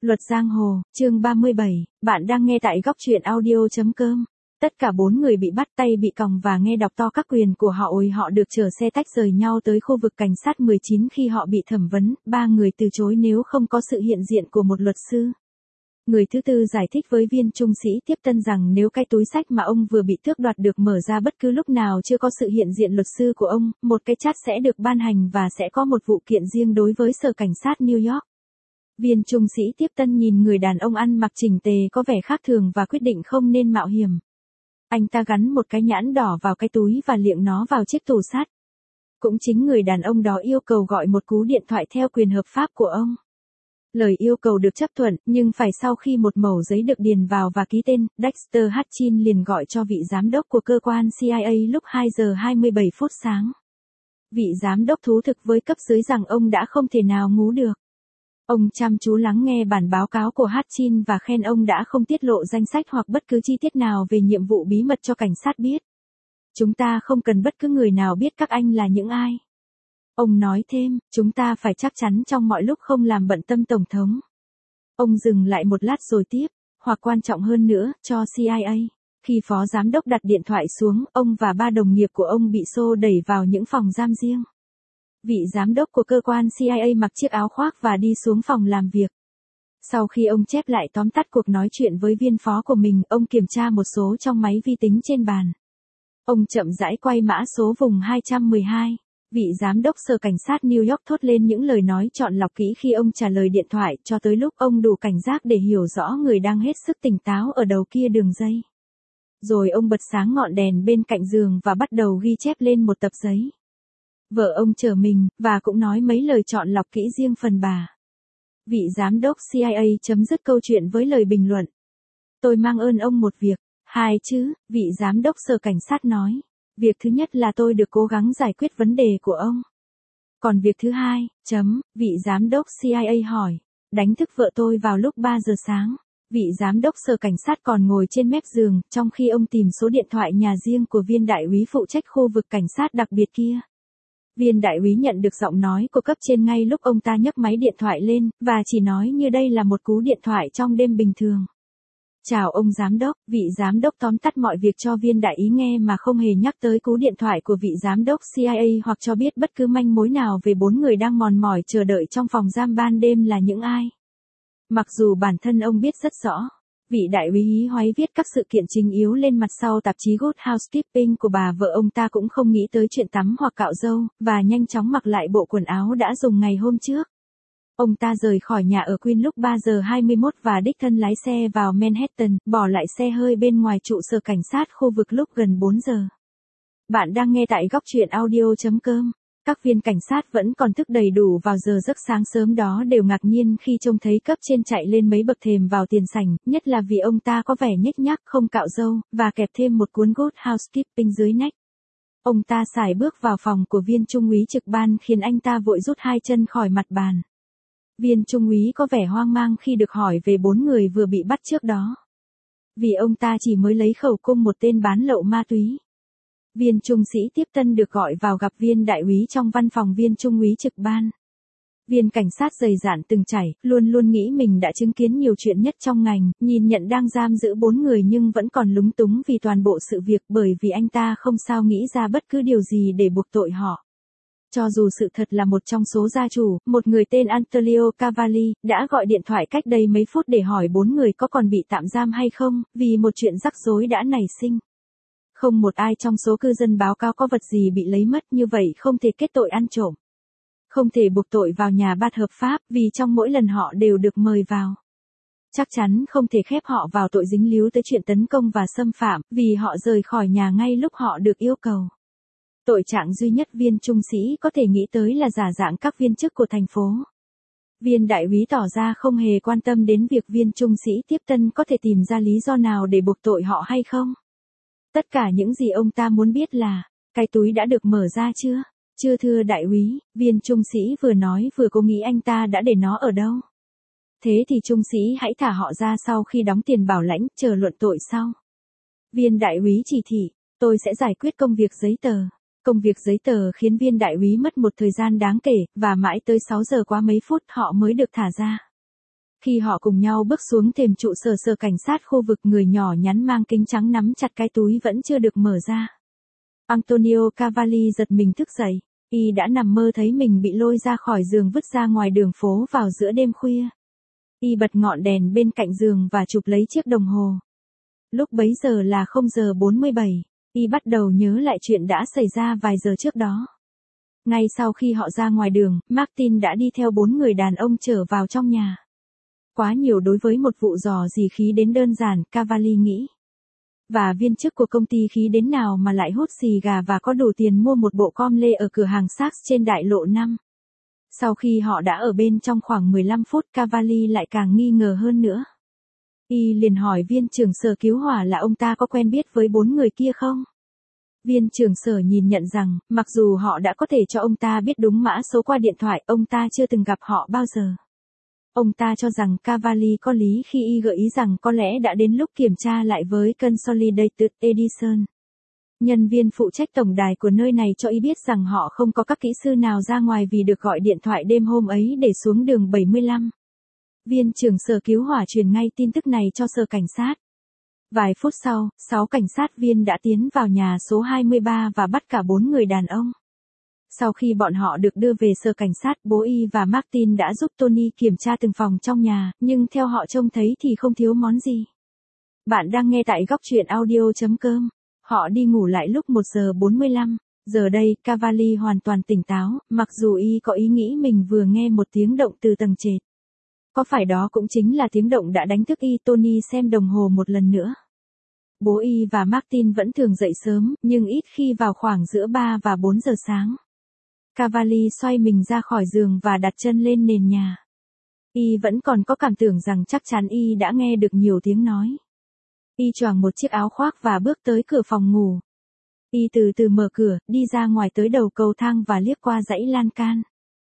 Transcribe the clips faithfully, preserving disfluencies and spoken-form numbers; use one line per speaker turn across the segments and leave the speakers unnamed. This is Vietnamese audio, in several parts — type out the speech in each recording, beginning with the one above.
Luật giang hồ, chương ba mươi bảy, bạn đang nghe tại góc truyện audio.com. Tất cả bốn người bị bắt, tay bị còng và nghe đọc to các quyền của họ ôi họ được chở xe tách rời nhau tới khu vực cảnh sát mười chín khi họ bị thẩm vấn, ba người từ chối nếu không có sự hiện diện của một luật sư. Người thứ tư giải thích với viên trung sĩ tiếp tân rằng nếu cái túi xách mà ông vừa bị tước đoạt được mở ra bất cứ lúc nào chưa có sự hiện diện luật sư của ông, một cái chát sẽ được ban hành và sẽ có một vụ kiện riêng đối với sở cảnh sát New York. Viên trung sĩ tiếp tân nhìn người đàn ông ăn mặc chỉnh tề có vẻ khác thường và quyết định không nên mạo hiểm. Anh ta gắn một cái nhãn đỏ vào cái túi và liệng nó vào chiếc tủ sắt. Cũng chính người đàn ông đó yêu cầu gọi một cú điện thoại theo quyền hợp pháp của ông. Lời yêu cầu được chấp thuận, nhưng phải sau khi một mẩu giấy được điền vào và ký tên, Dexter Hutchin liền gọi cho vị giám đốc của cơ quan C I A lúc hai giờ hai mươi bảy phút sáng. Vị giám đốc thú thực với cấp dưới rằng ông đã không thể nào ngủ được. Ông chăm chú lắng nghe bản báo cáo của Hutchin và khen ông đã không tiết lộ danh sách hoặc bất cứ chi tiết nào về nhiệm vụ bí mật cho cảnh sát biết. Chúng ta không cần bất cứ người nào biết các anh là những ai. Ông nói thêm, chúng ta phải chắc chắn trong mọi lúc không làm bận tâm Tổng thống. Ông dừng lại một lát rồi tiếp, hoặc quan trọng hơn nữa, cho C I A. Khi phó giám đốc đặt điện thoại xuống, ông và ba đồng nghiệp của ông bị xô đẩy vào những phòng giam riêng. Vị giám đốc của cơ quan C I A mặc chiếc áo khoác và đi xuống phòng làm việc. Sau khi ông chép lại tóm tắt cuộc nói chuyện với viên phó của mình, ông kiểm tra một số trong máy vi tính trên bàn. Ông chậm rãi quay mã số vùng hai trăm mười hai. Vị giám đốc sở cảnh sát New York thốt lên những lời nói chọn lọc kỹ khi ông trả lời điện thoại, cho tới lúc ông đủ cảnh giác để hiểu rõ người đang hết sức tỉnh táo ở đầu kia đường dây. Rồi ông bật sáng ngọn đèn bên cạnh giường và bắt đầu ghi chép lên một tập giấy. Vợ ông chờ mình, và cũng nói mấy lời chọn lọc kỹ riêng phần bà. Vị giám đốc C I A chấm dứt câu chuyện với lời bình luận. Tôi mang ơn ông một việc. Hai chứ, vị giám đốc sở cảnh sát nói. Việc thứ nhất là tôi được cố gắng giải quyết vấn đề của ông. Còn việc thứ hai, chấm, vị giám đốc C I A hỏi. Đánh thức vợ tôi vào lúc ba giờ sáng. Vị giám đốc sở cảnh sát còn ngồi trên mép giường, trong khi ông tìm số điện thoại nhà riêng của viên đại úy phụ trách khu vực cảnh sát đặc biệt kia. Viên đại úy nhận được giọng nói của cấp trên ngay lúc ông ta nhấc máy điện thoại lên, và chỉ nói như đây là một cú điện thoại trong đêm bình thường. Chào ông giám đốc, vị giám đốc tóm tắt mọi việc cho viên đại úy nghe mà không hề nhắc tới cú điện thoại của vị giám đốc C I A hoặc cho biết bất cứ manh mối nào về bốn người đang mòn mỏi chờ đợi trong phòng giam ban đêm là những ai. Mặc dù bản thân ông biết rất rõ. Vị đại úy hí hoáy viết các sự kiện chính yếu lên mặt sau tạp chí Good Housekeeping của bà vợ ông ta cũng không nghĩ tới chuyện tắm hoặc cạo râu, và nhanh chóng mặc lại bộ quần áo đã dùng ngày hôm trước. Ông ta rời khỏi nhà ở Queen lúc ba giờ hai mươi mốt và đích thân lái xe vào Manhattan, bỏ lại xe hơi bên ngoài trụ sở cảnh sát khu vực lúc gần bốn giờ. Bạn đang nghe tại góc truyện audio.com. Các viên cảnh sát vẫn còn thức đầy đủ vào giờ giấc sáng sớm đó đều ngạc nhiên khi trông thấy cấp trên chạy lên mấy bậc thềm vào tiền sảnh, nhất là vì ông ta có vẻ nhếch nhác không cạo râu, và kẹp thêm một cuốn Good Housekeeping dưới nách. Ông ta sải bước vào phòng của viên trung úy trực ban khiến anh ta vội rút hai chân khỏi mặt bàn. Viên trung úy có vẻ hoang mang khi được hỏi về bốn người vừa bị bắt trước đó. Vì ông ta chỉ mới lấy khẩu cung một tên bán lậu ma túy. Viên trung sĩ tiếp tân được gọi vào gặp viên đại úy trong văn phòng viên trung úy trực ban. Viên cảnh sát dày dạn từng trải, luôn luôn nghĩ mình đã chứng kiến nhiều chuyện nhất trong ngành, nhìn nhận đang giam giữ bốn người nhưng vẫn còn lúng túng vì toàn bộ sự việc bởi vì anh ta không sao nghĩ ra bất cứ điều gì để buộc tội họ. Cho dù sự thật là một trong số gia chủ, một người tên Antonio Cavalli, đã gọi điện thoại cách đây mấy phút để hỏi bốn người có còn bị tạm giam hay không, vì một chuyện rắc rối đã nảy sinh. Không một ai trong số cư dân báo cáo có vật gì bị lấy mất, như vậy không thể kết tội ăn trộm. Không thể buộc tội vào nhà bắt hợp pháp, vì trong mỗi lần họ đều được mời vào. Chắc chắn không thể khép họ vào tội dính líu tới chuyện tấn công và xâm phạm, vì họ rời khỏi nhà ngay lúc họ được yêu cầu. Tội trạng duy nhất viên trung sĩ có thể nghĩ tới là giả dạng các viên chức của thành phố. Viên đại úy tỏ ra không hề quan tâm đến việc viên trung sĩ tiếp tân có thể tìm ra lý do nào để buộc tội họ hay không. Tất cả những gì ông ta muốn biết là, cái túi đã được mở ra chưa? Chưa thưa đại úy, viên trung sĩ vừa nói vừa cố nghĩ anh ta đã để nó ở đâu. Thế thì trung sĩ hãy thả họ ra sau khi đóng tiền bảo lãnh, chờ luận tội sau. Viên đại úy chỉ thị, tôi sẽ giải quyết công việc giấy tờ. Công việc giấy tờ khiến viên đại úy mất một thời gian đáng kể, và mãi tới sáu giờ quá mấy phút họ mới được thả ra. Khi họ cùng nhau bước xuống thềm trụ sở sở cảnh sát khu vực, người nhỏ nhắn mang kính trắng nắm chặt cái túi vẫn chưa được mở ra. Antonio Cavalli giật mình thức dậy, y đã nằm mơ thấy mình bị lôi ra khỏi giường vứt ra ngoài đường phố vào giữa đêm khuya. Y bật ngọn đèn bên cạnh giường và chụp lấy chiếc đồng hồ. Lúc bấy giờ là không giờ bốn mươi bảy, y bắt đầu nhớ lại chuyện đã xảy ra vài giờ trước đó. Ngay sau khi họ ra ngoài đường, Martin đã đi theo bốn người đàn ông trở vào trong nhà. Quá nhiều đối với một vụ dò dỉ khí đến đơn giản, Cavalli nghĩ. Và viên chức của công ty khí đến nào mà lại hút xì gà và có đủ tiền mua một bộ com lê ở cửa hàng Saks trên đại lộ năm. Sau khi họ đã ở bên trong khoảng mười lăm phút, Cavalli lại càng nghi ngờ hơn nữa. Y liền hỏi viên trưởng sở cứu hỏa là ông ta có quen biết với bốn người kia không? Viên trưởng sở nhìn nhận rằng, mặc dù họ đã có thể cho ông ta biết đúng mã số qua điện thoại, ông ta chưa từng gặp họ bao giờ. Ông ta cho rằng Cavalli có lý khi y gợi ý rằng có lẽ đã đến lúc kiểm tra lại với Consolidated Edison. Nhân viên phụ trách tổng đài của nơi này cho y biết rằng họ không có các kỹ sư nào ra ngoài vì được gọi điện thoại đêm hôm ấy để xuống đường bảy mươi lăm. Viên trưởng sở cứu hỏa truyền ngay tin tức này cho sở cảnh sát. Vài phút sau, sáu cảnh sát viên đã tiến vào nhà số hai mươi ba và bắt cả bốn người đàn ông. Sau khi bọn họ được đưa về sở cảnh sát, bố y và Martin đã giúp Tony kiểm tra từng phòng trong nhà, nhưng theo họ trông thấy thì không thiếu món gì. Bạn đang nghe tại góc truyện audio chấm com. Họ đi ngủ lại lúc một giờ bốn mươi lăm. Giờ đây, Cavalli hoàn toàn tỉnh táo, mặc dù y có ý nghĩ mình vừa nghe một tiếng động từ tầng trệt. Có phải đó cũng chính là tiếng động đã đánh thức y? Tony xem đồng hồ một lần nữa. Bố y và Martin vẫn thường dậy sớm, nhưng ít khi vào khoảng giữa ba và bốn giờ sáng. Cavalli xoay mình ra khỏi giường và đặt chân lên nền nhà. Y vẫn còn có cảm tưởng rằng chắc chắn y đã nghe được nhiều tiếng nói. Y choàng một chiếc áo khoác và bước tới cửa phòng ngủ. Y từ từ mở cửa, đi ra ngoài tới đầu cầu thang và liếc qua dãy lan can.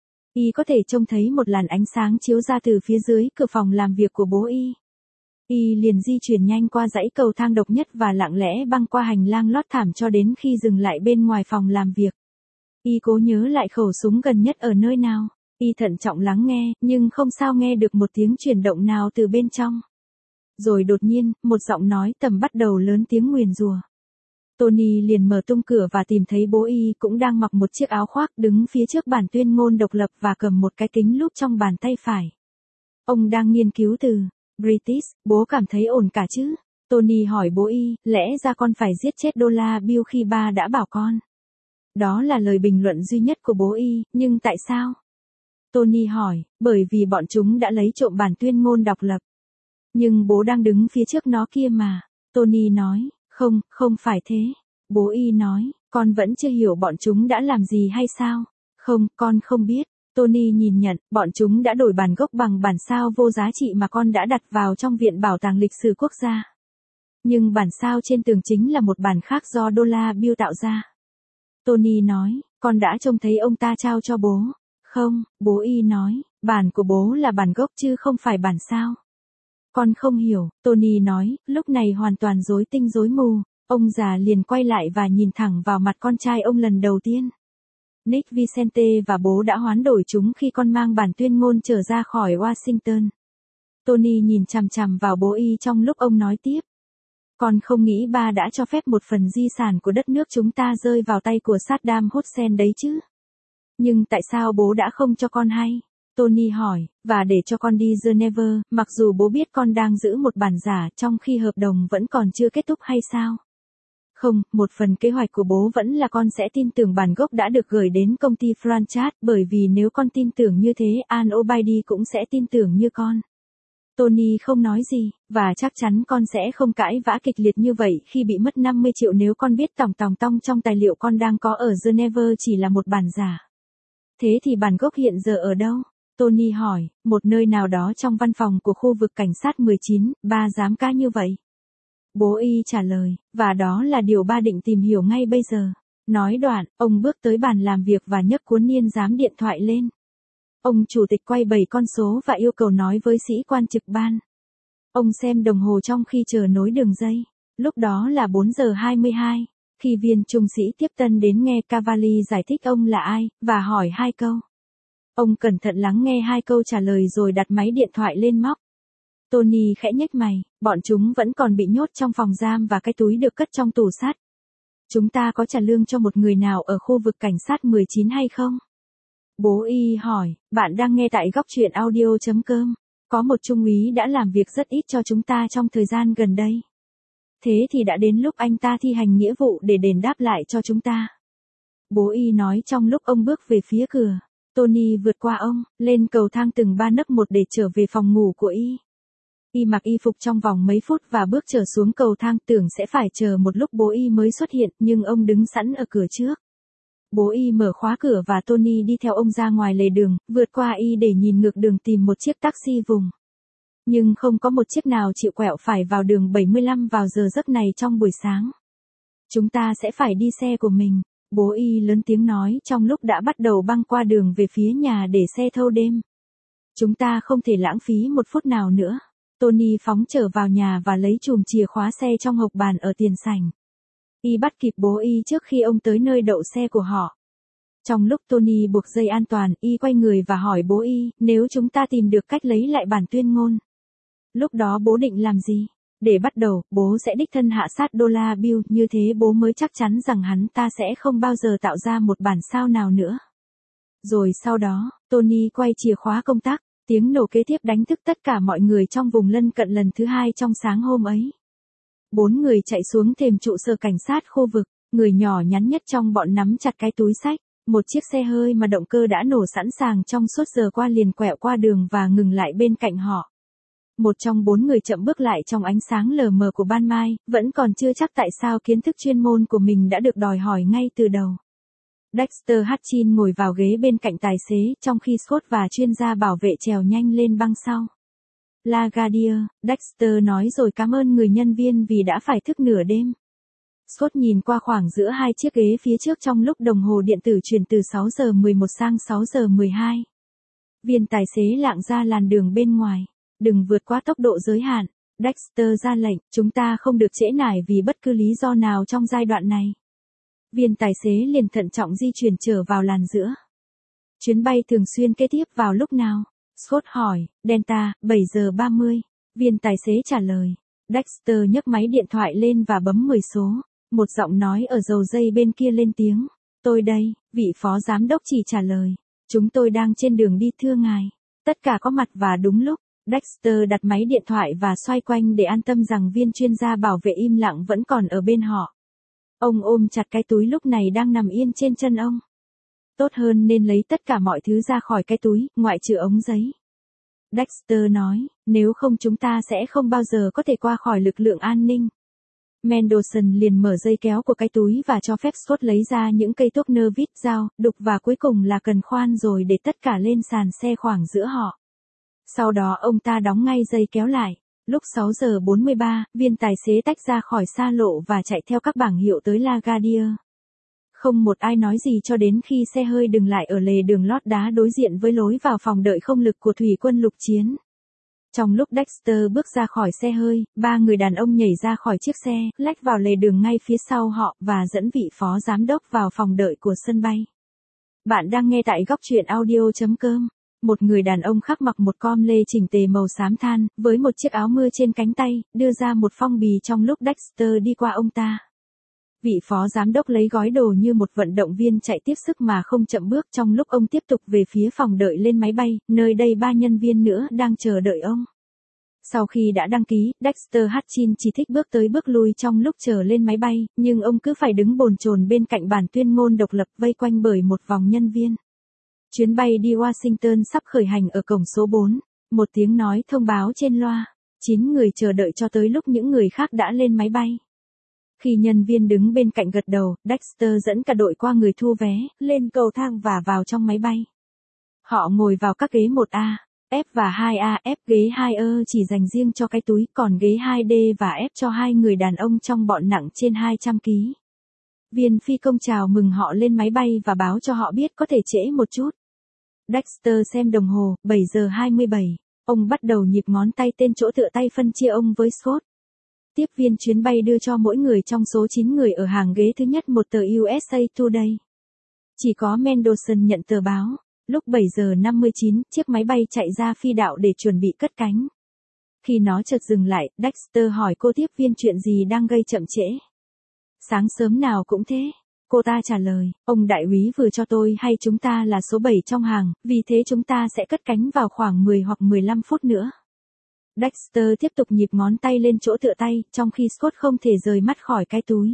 Y có thể trông thấy một làn ánh sáng chiếu ra từ phía dưới cửa phòng làm việc của bố y. Y liền di chuyển nhanh qua dãy cầu thang độc nhất và lặng lẽ băng qua hành lang lót thảm cho đến khi dừng lại bên ngoài phòng làm việc. Y cố nhớ lại khẩu súng gần nhất ở nơi nào. Y thận trọng lắng nghe, nhưng không sao nghe được một tiếng chuyển động nào từ bên trong. Rồi đột nhiên, một giọng nói tầm bắt đầu lớn tiếng nguyền rủa. Tony liền mở tung cửa và tìm thấy bố y cũng đang mặc một chiếc áo khoác đứng phía trước bản tuyên ngôn độc lập và cầm một cái kính lúp trong bàn tay phải. Ông đang nghiên cứu từ British, bố cảm thấy ổn cả chứ? Tony hỏi bố y, lẽ ra con phải giết chết Dollar Bill khi ba đã bảo con. Đó là lời bình luận duy nhất của bố y, nhưng tại sao? Tony hỏi, bởi vì bọn chúng đã lấy trộm bản tuyên ngôn độc lập. Nhưng bố đang đứng phía trước nó kia mà. Tony nói, không, không phải thế. Bố y nói, con vẫn chưa hiểu bọn chúng đã làm gì hay sao? Không, con không biết. Tony nhìn nhận, bọn chúng đã đổi bản gốc bằng bản sao vô giá trị mà con đã đặt vào trong Viện Bảo tàng Lịch sử Quốc gia. Nhưng bản sao trên tường chính là một bản khác do Dollar Bill tạo ra. Tony nói, con đã trông thấy ông ta trao cho bố. Không, bố y nói, bản của bố là bản gốc chứ không phải bản sao. Con không hiểu, Tony nói, lúc này hoàn toàn rối tinh rối mù. Ông già liền quay lại và nhìn thẳng vào mặt con trai ông lần đầu tiên. Nick Vicente và bố đã hoán đổi chúng khi con mang bản tuyên ngôn trở ra khỏi Washington. Tony nhìn chằm chằm vào bố y trong lúc ông nói tiếp. Con không nghĩ ba đã cho phép một phần di sản của đất nước chúng ta rơi vào tay của Saddam Hussein đấy chứ? Nhưng tại sao bố đã không cho con hay? Tony hỏi, và để cho con đi Geneva, mặc dù bố biết con đang giữ một bản giả trong khi hợp đồng vẫn còn chưa kết thúc hay sao? Không, một phần kế hoạch của bố vẫn là con sẽ tin tưởng bản gốc đã được gửi đến công ty franchise, bởi vì nếu con tin tưởng như thế, Al-Obaidi cũng sẽ tin tưởng như con. Tony không nói gì, và chắc chắn con sẽ không cãi vã kịch liệt như vậy khi bị mất năm mươi triệu nếu con biết tòng tòng tong trong tài liệu con đang có ở Geneva chỉ là một bản giả. Thế thì bản gốc hiện giờ ở đâu? Tony hỏi, một nơi nào đó trong văn phòng của khu vực cảnh sát mười chín, ba dám cá như vậy. Bố y trả lời, và đó là điều ba định tìm hiểu ngay bây giờ. Nói đoạn, ông bước tới bàn làm việc và nhấc cuốn niên giám điện thoại lên. Ông chủ tịch quay bảy con số và yêu cầu nói với sĩ quan trực ban. Ông xem đồng hồ trong khi chờ nối đường dây. Lúc đó là bốn giờ hai mươi hai. Khi viên trung sĩ tiếp tân đến nghe Cavalli giải thích ông là ai, và hỏi hai câu. Ông cẩn thận lắng nghe hai câu trả lời rồi đặt máy điện thoại lên móc. Tony khẽ nhếch mày, bọn chúng vẫn còn bị nhốt trong phòng giam và cái túi được cất trong tủ sắt. Chúng ta có trả lương cho một người nào ở khu vực cảnh sát mười chín hay không? Bố Y hỏi, bạn đang nghe tại góc truyện audio chấm com. Có một trung úy đã làm việc rất ít cho chúng ta trong thời gian gần đây. Thế thì đã đến lúc anh ta thi hành nghĩa vụ để đền đáp lại cho chúng ta. Bố Y nói trong lúc ông bước về phía cửa. Tony vượt qua ông, lên cầu thang từng ba nấc một để trở về phòng ngủ của Y. Y mặc y phục trong vòng mấy phút và bước trở xuống cầu thang, tưởng sẽ phải chờ một lúc bố Y mới xuất hiện, nhưng ông đứng sẵn ở cửa trước. Bố Y mở khóa cửa và Tony đi theo ông ra ngoài lề đường, vượt qua Y để nhìn ngược đường tìm một chiếc taxi vùng. Nhưng không có một chiếc nào chịu quẹo phải vào đường bảy mươi lăm vào giờ giấc này trong buổi sáng. Chúng ta sẽ phải đi xe của mình, bố Y lớn tiếng nói trong lúc đã bắt đầu băng qua đường về phía nhà để xe thâu đêm. Chúng ta không thể lãng phí một phút nào nữa. Tony phóng trở vào nhà và lấy chùm chìa khóa xe trong hộc bàn ở tiền sảnh. Y bắt kịp bố Y trước khi ông tới nơi đậu xe của họ. Trong lúc Tony buộc dây an toàn, Y quay người và hỏi bố Y, nếu chúng ta tìm được cách lấy lại bản tuyên ngôn. Lúc đó bố định làm gì? Để bắt đầu, bố sẽ đích thân hạ sát Dollar Bill, như thế bố mới chắc chắn rằng hắn ta sẽ không bao giờ tạo ra một bản sao nào nữa. Rồi sau đó, Tony quay chìa khóa công tắc, tiếng nổ kế tiếp đánh thức tất cả mọi người trong vùng lân cận lần thứ hai trong sáng hôm ấy. Bốn người chạy xuống thềm trụ sở cảnh sát khu vực, người nhỏ nhắn nhất trong bọn nắm chặt cái túi xách. Một chiếc xe hơi mà động cơ đã nổ sẵn sàng trong suốt giờ qua liền quẹo qua đường và ngừng lại bên cạnh họ. Một trong bốn người chậm bước lại trong ánh sáng lờ mờ của ban mai, vẫn còn chưa chắc tại sao kiến thức chuyên môn của mình đã được đòi hỏi ngay từ đầu. Dexter Hutchins ngồi vào ghế bên cạnh tài xế, trong khi Scott và chuyên gia bảo vệ trèo nhanh lên băng sau. LaGuardia, Dexter nói rồi cảm ơn người nhân viên vì đã phải thức nửa đêm. Scott nhìn qua khoảng giữa hai chiếc ghế phía trước trong lúc đồng hồ điện tử chuyển từ sáu giờ mười một sang sáu giờ mười hai. Viên tài xế lạng ra làn đường bên ngoài. Đừng vượt quá tốc độ giới hạn. Dexter ra lệnh, chúng ta không được trễ nải vì bất cứ lý do nào trong giai đoạn này. Viên tài xế liền thận trọng di chuyển trở vào làn giữa. Chuyến bay thường xuyên kế tiếp vào lúc nào? Scott hỏi. Delta, bảy giờ ba mươi. Viên tài xế trả lời. Dexter nhấc máy điện thoại lên và bấm mười số. Một giọng nói ở đầu dây bên kia lên tiếng. Tôi đây, vị phó giám đốc chỉ trả lời. Chúng tôi đang trên đường đi thưa ngài. Tất cả có mặt và đúng lúc. Dexter đặt máy điện thoại và xoay quanh để an tâm rằng viên chuyên gia bảo vệ im lặng vẫn còn ở bên họ. Ông ôm chặt cái túi lúc này đang nằm yên trên chân ông. Tốt hơn nên lấy tất cả mọi thứ ra khỏi cái túi, ngoại trừ ống giấy. Dexter nói, nếu không chúng ta sẽ không bao giờ có thể qua khỏi lực lượng an ninh. Mendelsohn liền mở dây kéo của cái túi và cho phép Scott lấy ra những cây thuốc nơ vít, dao, đục và cuối cùng là cần khoan rồi để tất cả lên sàn xe khoảng giữa họ. Sau đó ông ta đóng ngay dây kéo lại. Lúc sáu giờ bốn mươi ba, viên tài xế tách ra khỏi xa lộ và chạy theo các bảng hiệu tới LaGuardia. Không một ai nói gì cho đến khi xe hơi dừng lại ở lề đường lót đá đối diện với lối vào phòng đợi không lực của thủy quân lục chiến. Trong lúc Dexter bước ra khỏi xe hơi, ba người đàn ông nhảy ra khỏi chiếc xe, lách vào lề đường ngay phía sau họ và dẫn vị phó giám đốc vào phòng đợi của sân bay. Bạn đang nghe tại góc truyện audio chấm com. Một người đàn ông khác mặc một com lê chỉnh tề màu xám than, với một chiếc áo mưa trên cánh tay, đưa ra một phong bì trong lúc Dexter đi qua ông ta. Vị phó giám đốc lấy gói đồ như một vận động viên chạy tiếp sức mà không chậm bước trong lúc ông tiếp tục về phía phòng đợi lên máy bay, nơi đây ba nhân viên nữa đang chờ đợi ông. Sau khi đã đăng ký, Dexter Hutchins chỉ thích bước tới bước lui trong lúc chờ lên máy bay, nhưng ông cứ phải đứng bồn chồn bên cạnh bản tuyên ngôn độc lập vây quanh bởi một vòng nhân viên. Chuyến bay đi Washington sắp khởi hành ở cổng số bốn. Một tiếng nói thông báo trên loa. Chín người chờ đợi cho tới lúc những người khác đã lên máy bay. Khi nhân viên đứng bên cạnh gật đầu, Dexter dẫn cả đội qua người thu vé, lên cầu thang và vào trong máy bay. Họ ngồi vào các ghế một A, F và hai A, F ghế hai E chỉ dành riêng cho cái túi, còn ghế hai D và F cho hai người đàn ông trong bọn nặng trên hai trăm ki lô gam. Viên phi công chào mừng họ lên máy bay và báo cho họ biết có thể trễ một chút. Dexter xem đồng hồ, bảy giờ hai mươi bảy. Ông bắt đầu nhịp ngón tay tên chỗ tựa tay phân chia ông với Scott. Tiếp viên chuyến bay đưa cho mỗi người trong số chín người ở hàng ghế thứ nhất một tờ u ét a Today. Chỉ có Mendelsohn nhận tờ báo. Lúc bảy giờ năm mươi chín, chiếc máy bay chạy ra phi đạo để chuẩn bị cất cánh. Khi nó chợt dừng lại, Dexter hỏi cô tiếp viên chuyện gì đang gây chậm trễ. Sáng sớm nào cũng thế. Cô ta trả lời, ông đại úy vừa cho tôi hay chúng ta là số bảy trong hàng, vì thế chúng ta sẽ cất cánh vào khoảng mười hoặc mười lăm phút nữa. Dexter tiếp tục nhịp ngón tay lên chỗ tựa tay, trong khi Scott không thể rời mắt khỏi cái túi.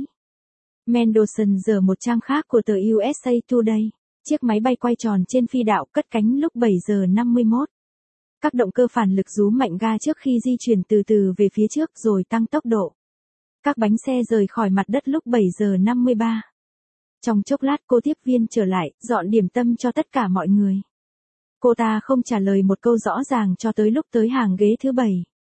Mendelsohn giở một trang khác của tờ u ét a Today. Chiếc máy bay quay tròn trên phi đạo cất cánh lúc bảy giờ năm mươi mốt. Các động cơ phản lực rú mạnh ga trước khi di chuyển từ từ về phía trước rồi tăng tốc độ. Các bánh xe rời khỏi mặt đất lúc bảy giờ năm mươi ba. Trong chốc lát cô tiếp viên trở lại, dọn điểm tâm cho tất cả mọi người. Cô ta không trả lời một câu rõ ràng cho tới lúc tới hàng ghế thứ bảy.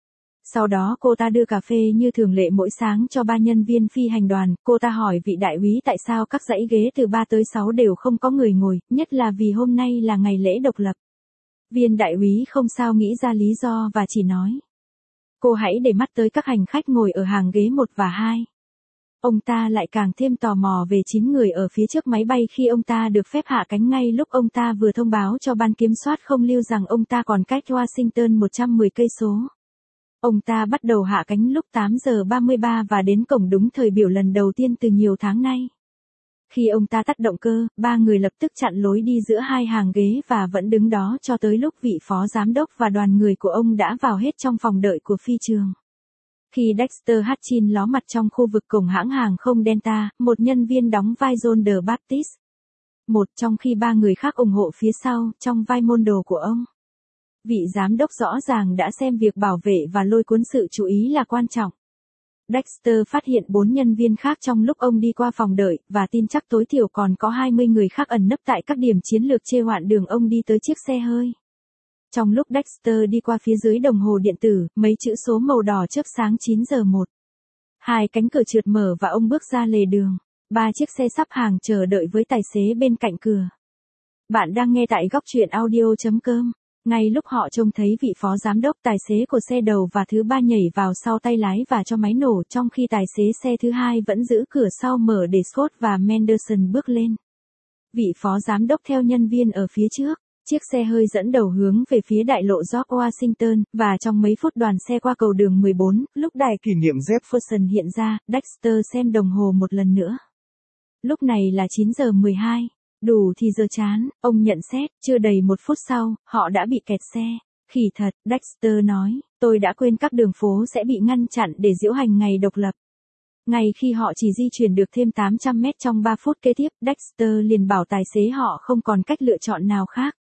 Sau đó cô ta đưa cà phê như thường lệ mỗi sáng cho ba nhân viên phi hành đoàn. Cô ta hỏi vị đại úy tại sao các dãy ghế từ ba tới sáu đều không có người ngồi, nhất là vì hôm nay là ngày lễ độc lập. Viên đại úy không sao nghĩ ra lý do và chỉ nói. Cô hãy để mắt tới các hành khách ngồi ở hàng ghế một và hai. Ông ta lại càng thêm tò mò về chín người ở phía trước máy bay khi ông ta được phép hạ cánh ngay lúc ông ta vừa thông báo cho ban kiểm soát không lưu rằng ông ta còn cách Washington một trăm mười cây số. Ông ta bắt đầu hạ cánh lúc tám giờ ba mươi ba và đến cổng đúng thời biểu lần đầu tiên từ nhiều tháng nay. Khi ông ta tắt động cơ, ba người lập tức chặn lối đi giữa hai hàng ghế và vẫn đứng đó cho tới lúc vị phó giám đốc và đoàn người của ông đã vào hết trong phòng đợi của phi trường. Khi Dexter Hutchins ló mặt trong khu vực cổng hãng hàng không Delta, một nhân viên đóng vai John the Baptist. Một trong khi ba người khác ủng hộ phía sau, trong vai môn đồ của ông. Vị giám đốc rõ ràng đã xem việc bảo vệ và lôi cuốn sự chú ý là quan trọng. Dexter phát hiện bốn nhân viên khác trong lúc ông đi qua phòng đợi, và tin chắc tối thiểu còn có hai mươi người khác ẩn nấp tại các điểm chiến lược chê hoạn đường ông đi tới chiếc xe hơi. Trong lúc Dexter đi qua phía dưới đồng hồ điện tử, mấy chữ số màu đỏ chớp sáng chín giờ một. Hai cánh cửa trượt mở và ông bước ra lề đường. Ba chiếc xe sắp hàng chờ đợi với tài xế bên cạnh cửa. Bạn đang nghe tại góc truyện audio chấm com. Ngay lúc họ trông thấy vị phó giám đốc, tài xế của xe đầu và thứ ba nhảy vào sau tay lái và cho máy nổ, trong khi tài xế xe thứ hai vẫn giữ cửa sau mở để Scott và Mendelsohn bước lên. Vị phó giám đốc theo nhân viên ở phía trước. Chiếc xe hơi dẫn đầu hướng về phía đại lộ George Washington, và trong mấy phút đoàn xe qua cầu đường mười bốn, lúc đài kỷ niệm Jefferson hiện ra, Dexter xem đồng hồ một lần nữa. Lúc này là chín giờ mười hai. Đủ thì giờ chán, ông nhận xét, chưa đầy một phút sau, họ đã bị kẹt xe. Khỉ thật, Dexter nói, tôi đã quên các đường phố sẽ bị ngăn chặn để diễu hành ngày độc lập. Ngay khi họ chỉ di chuyển được thêm tám trăm mét trong ba phút kế tiếp, Dexter liền bảo tài xế họ không còn cách lựa chọn nào khác.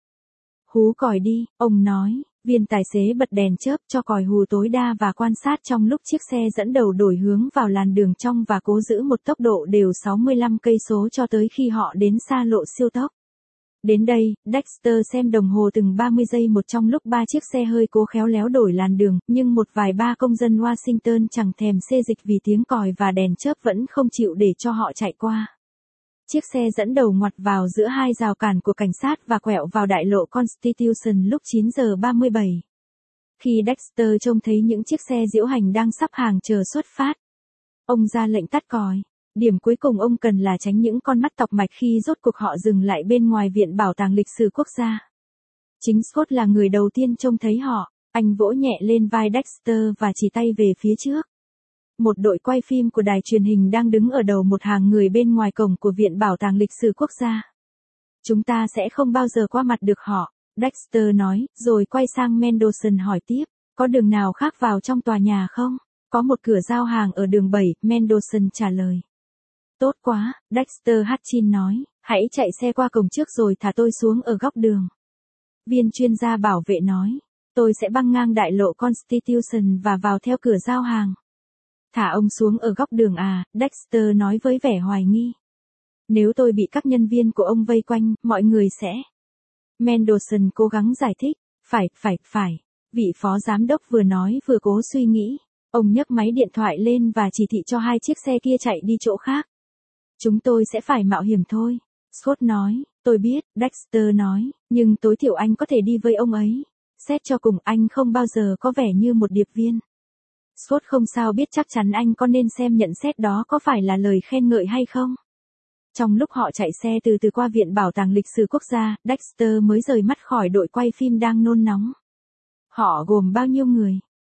Hú còi đi, ông nói. Viên tài xế bật đèn chớp cho còi hù tối đa và quan sát trong lúc chiếc xe dẫn đầu đổi hướng vào làn đường trong và cố giữ một tốc độ đều sáu mươi lăm cây số cho tới khi họ đến xa lộ siêu tốc. Đến đây, Dexter xem đồng hồ từng ba mươi giây một trong lúc ba chiếc xe hơi cố khéo léo đổi làn đường, nhưng một vài ba công dân Washington chẳng thèm xê dịch vì tiếng còi và đèn chớp vẫn không chịu để cho họ chạy qua. Chiếc xe dẫn đầu ngoặt vào giữa hai rào cản của cảnh sát và quẹo vào đại lộ Constitution lúc chín giờ ba mươi bảy. Khi Dexter trông thấy những chiếc xe diễu hành đang sắp hàng chờ xuất phát, ông ra lệnh tắt còi. Điểm cuối cùng ông cần là tránh những con mắt tọc mạch khi rốt cuộc họ dừng lại bên ngoài Viện Bảo tàng Lịch sử Quốc gia. Chính Scott là người đầu tiên trông thấy họ, anh vỗ nhẹ lên vai Dexter và chỉ tay về phía trước. Một đội quay phim của đài truyền hình đang đứng ở đầu một hàng người bên ngoài cổng của Viện Bảo tàng Lịch sử Quốc gia. Chúng ta sẽ không bao giờ qua mặt được họ, Dexter nói, rồi quay sang Mendelsohn hỏi tiếp, có đường nào khác vào trong tòa nhà không? Có một cửa giao hàng ở đường bảy, Mendelsohn trả lời. Tốt quá, Dexter Hutchins nói, hãy chạy xe qua cổng trước rồi thả tôi xuống ở góc đường. Viên chuyên gia bảo vệ nói, tôi sẽ băng ngang đại lộ Constitution và vào theo cửa giao hàng. Thả ông xuống ở góc đường à, Dexter nói với vẻ hoài nghi. Nếu tôi bị các nhân viên của ông vây quanh, mọi người sẽ... Mendelsohn cố gắng giải thích, phải, phải, phải. Vị phó giám đốc vừa nói vừa cố suy nghĩ. Ông nhấc máy điện thoại lên và chỉ thị cho hai chiếc xe kia chạy đi chỗ khác. Chúng tôi sẽ phải mạo hiểm thôi. Scott nói, tôi biết, Dexter nói, nhưng tối thiểu anh có thể đi với ông ấy. Xét cho cùng anh không bao giờ có vẻ như một điệp viên. Scott không sao biết chắc chắn anh có nên xem nhận xét đó có phải là lời khen ngợi hay không. Trong lúc họ chạy xe từ từ qua Viện Bảo tàng Lịch sử Quốc gia, Dexter mới rời mắt khỏi đội quay phim đang nôn nóng. Họ gồm bao nhiêu người?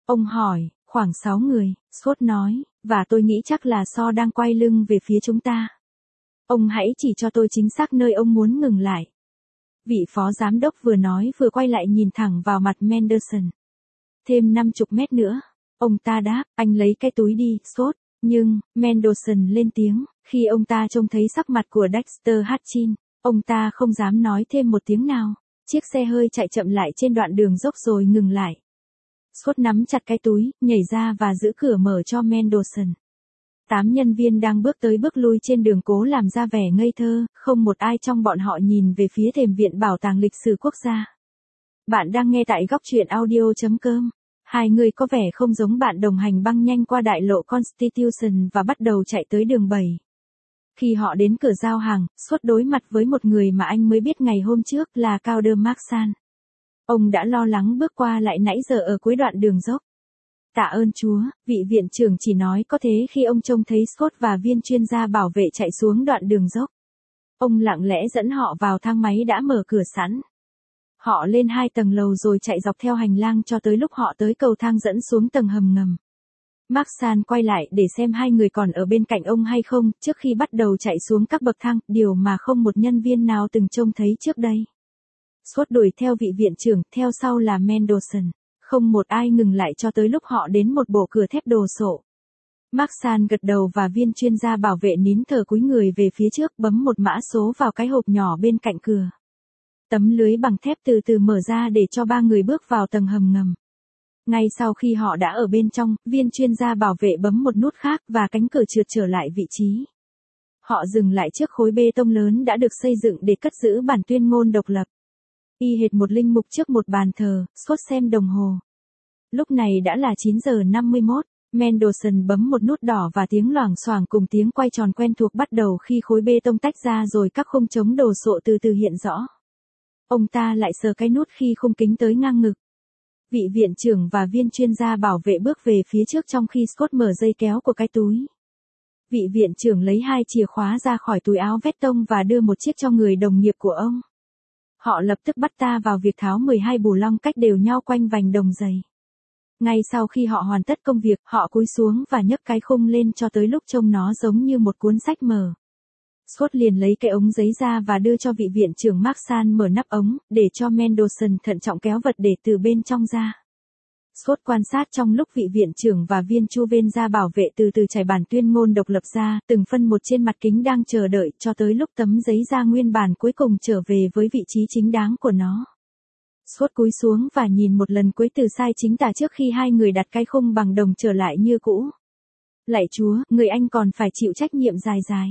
Ông hỏi, khoảng sáu người, Scott nói, và tôi nghĩ chắc là So đang quay lưng về phía chúng ta. Ông hãy chỉ cho tôi chính xác nơi ông muốn ngừng lại. Vị phó giám đốc vừa nói vừa quay lại nhìn thẳng vào mặt Manderson. Thêm năm chục mét nữa. Ông ta đáp, anh lấy cái túi đi, Scott. Nhưng, Manderson lên tiếng, khi ông ta trông thấy sắc mặt của Dexter Hutchins, ông ta không dám nói thêm một tiếng nào. Chiếc xe hơi chạy chậm lại trên đoạn đường dốc rồi ngừng lại. Scott nắm chặt cái túi, nhảy ra và giữ cửa mở cho Manderson. Tám nhân viên đang bước tới bước lui trên đường cố làm ra vẻ ngây thơ, không một ai trong bọn họ nhìn về phía thềm viện Bảo tàng Lịch sử Quốc gia. Bạn đang nghe tại góc truyện audio chấm com. Hai người có vẻ không giống bạn đồng hành băng nhanh qua đại lộ Constitution và bắt đầu chạy tới đường bảy. Khi họ đến cửa giao hàng, Scott đối mặt với một người mà anh mới biết ngày hôm trước là Calder Marksan. Ông đã lo lắng bước qua lại nãy giờ ở cuối đoạn đường dốc. Tạ ơn Chúa, vị viện trưởng chỉ nói có thế khi ông trông thấy Scott và viên chuyên gia bảo vệ chạy xuống đoạn đường dốc. Ông lặng lẽ dẫn họ vào thang máy đã mở cửa sẵn. Họ lên hai tầng lầu rồi chạy dọc theo hành lang cho tới lúc họ tới cầu thang dẫn xuống tầng hầm ngầm. Marksan quay lại để xem hai người còn ở bên cạnh ông hay không trước khi bắt đầu chạy xuống các bậc thang, điều mà không một nhân viên nào từng trông thấy trước đây. Scott đuổi theo vị viện trưởng, theo sau là Manderson. Không một ai ngừng lại cho tới lúc họ đến một bộ cửa thép đồ sộ. Marksan gật đầu và viên chuyên gia bảo vệ nín thở cúi người về phía trước bấm một mã số vào cái hộp nhỏ bên cạnh cửa. Tấm lưới bằng thép từ từ mở ra để cho ba người bước vào tầng hầm ngầm. Ngay sau khi họ đã ở bên trong, viên chuyên gia bảo vệ bấm một nút khác và cánh cửa trượt trở lại vị trí. Họ dừng lại trước khối bê tông lớn đã được xây dựng để cất giữ bản tuyên ngôn độc lập. Y hệt một linh mục trước một bàn thờ, Scott xem đồng hồ. Lúc này đã là chín giờ năm mươi mốt, Manderson bấm một nút đỏ và tiếng loảng xoảng cùng tiếng quay tròn quen thuộc bắt đầu khi khối bê tông tách ra rồi các khung chống đồ sộ từ từ hiện rõ. Ông ta lại sờ cái nút khi khung kính tới ngang ngực. Vị viện trưởng và viên chuyên gia bảo vệ bước về phía trước trong khi Scott mở dây kéo của cái túi. Vị viện trưởng lấy hai chìa khóa ra khỏi túi áo vét tông và đưa một chiếc cho người đồng nghiệp của ông. Họ lập tức bắt ta vào việc tháo mười hai bù long cách đều nhau quanh vành đồng giày. Ngay sau khi họ hoàn tất công việc, họ cúi xuống và nhấc cái khung lên cho tới lúc trông nó giống như một cuốn sách mở. Scott liền lấy cái ống giấy ra và đưa cho vị viện trưởng Marksan mở nắp ống, để cho Manderson thận trọng kéo vật để từ bên trong ra. Scott quan sát trong lúc vị viện trưởng và viên chu viên gia bảo vệ từ từ trải bản tuyên ngôn độc lập ra, từng phân một trên mặt kính đang chờ đợi cho tới lúc tấm giấy da nguyên bản cuối cùng trở về với vị trí chính đáng của nó. Scott cúi xuống và nhìn một lần cuối từ sai chính tả trước khi hai người đặt cái khung bằng đồng trở lại như cũ. Lạy Chúa, người anh còn phải chịu trách nhiệm dài dài.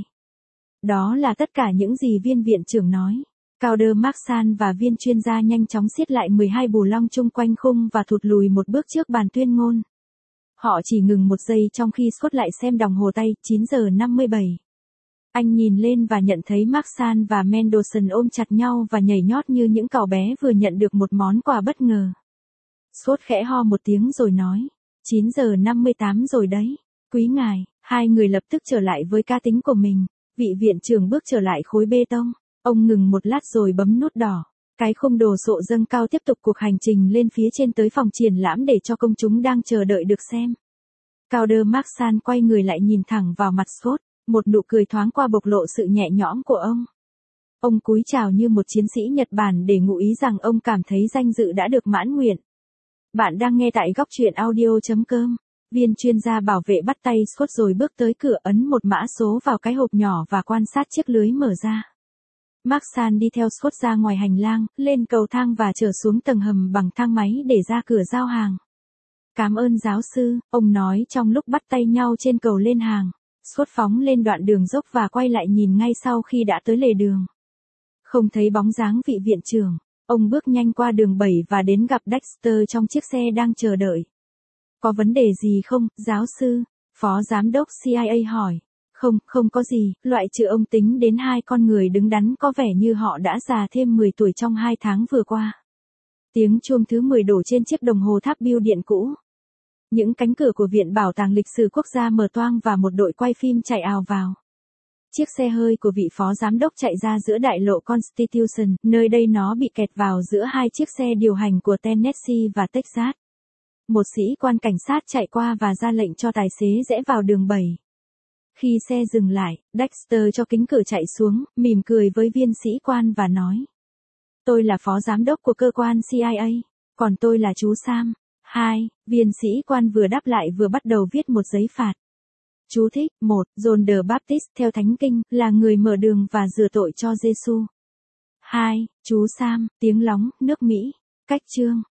Đó là tất cả những gì viên viện trưởng nói. Calder Marksan và viên chuyên gia nhanh chóng siết lại mười hai bù long chung quanh khung và thụt lùi một bước trước bàn tuyên ngôn. Họ chỉ ngừng một giây trong khi Scott lại xem đồng hồ tay, chín giờ năm mươi bảy. Anh nhìn lên và nhận thấy Marksan và Manderson ôm chặt nhau và nhảy nhót như những cậu bé vừa nhận được một món quà bất ngờ. Scott khẽ ho một tiếng rồi nói, chín giờ năm mươi tám rồi đấy. Quý ngài, hai người lập tức trở lại với cá tính của mình. Vị viện trưởng bước trở lại khối bê tông. Ông ngừng một lát rồi bấm nút đỏ. Cái khung đồ sộ dâng cao tiếp tục cuộc hành trình lên phía trên tới phòng triển lãm để cho công chúng đang chờ đợi được xem. Calder Marksan quay người lại nhìn thẳng vào mặt Scott. Một nụ cười thoáng qua bộc lộ sự nhẹ nhõm của ông. Ông cúi chào như một chiến sĩ Nhật Bản để ngụ ý rằng ông cảm thấy danh dự đã được mãn nguyện. Bạn đang nghe tại góc truyện audio chấm com. Viên chuyên gia bảo vệ bắt tay Scott rồi bước tới cửa ấn một mã số vào cái hộp nhỏ và quan sát chiếc lưới mở ra. Marksan đi theo Scott ra ngoài hành lang, lên cầu thang và trở xuống tầng hầm bằng thang máy để ra cửa giao hàng. Cảm ơn giáo sư, ông nói trong lúc bắt tay nhau trên cầu lên hàng. Scott phóng lên đoạn đường dốc và quay lại nhìn ngay sau khi đã tới lề đường. Không thấy bóng dáng vị viện trưởng, ông bước nhanh qua đường bảy và đến gặp Dexter trong chiếc xe đang chờ đợi. Có vấn đề gì không, giáo sư? Phó giám đốc xê i a hỏi. Không, không có gì, loại trừ ông tính đến hai con người đứng đắn có vẻ như họ đã già thêm mười tuổi trong hai tháng vừa qua. Tiếng chuông thứ mười đổ trên chiếc đồng hồ tháp bưu điện cũ. Những cánh cửa của Viện Bảo tàng Lịch sử Quốc gia mở toang và một đội quay phim chạy ào vào. Chiếc xe hơi của vị phó giám đốc chạy ra giữa đại lộ Constitution, nơi đây nó bị kẹt vào giữa hai chiếc xe điều hành của Tennessee và Texas. Một sĩ quan cảnh sát chạy qua và ra lệnh cho tài xế rẽ vào đường bảy. Khi xe dừng lại, Dexter cho kính cửa chạy xuống, mỉm cười với viên sĩ quan và nói. Tôi là phó giám đốc của cơ quan C I A, còn tôi là chú Sam. Hai, viên sĩ quan vừa đáp lại vừa bắt đầu viết một giấy phạt. Chú thích, một, John the Baptist theo Thánh Kinh, là người mở đường và rửa tội cho Giêsu. Hai, chú Sam, tiếng lóng, nước Mỹ. Cách chương.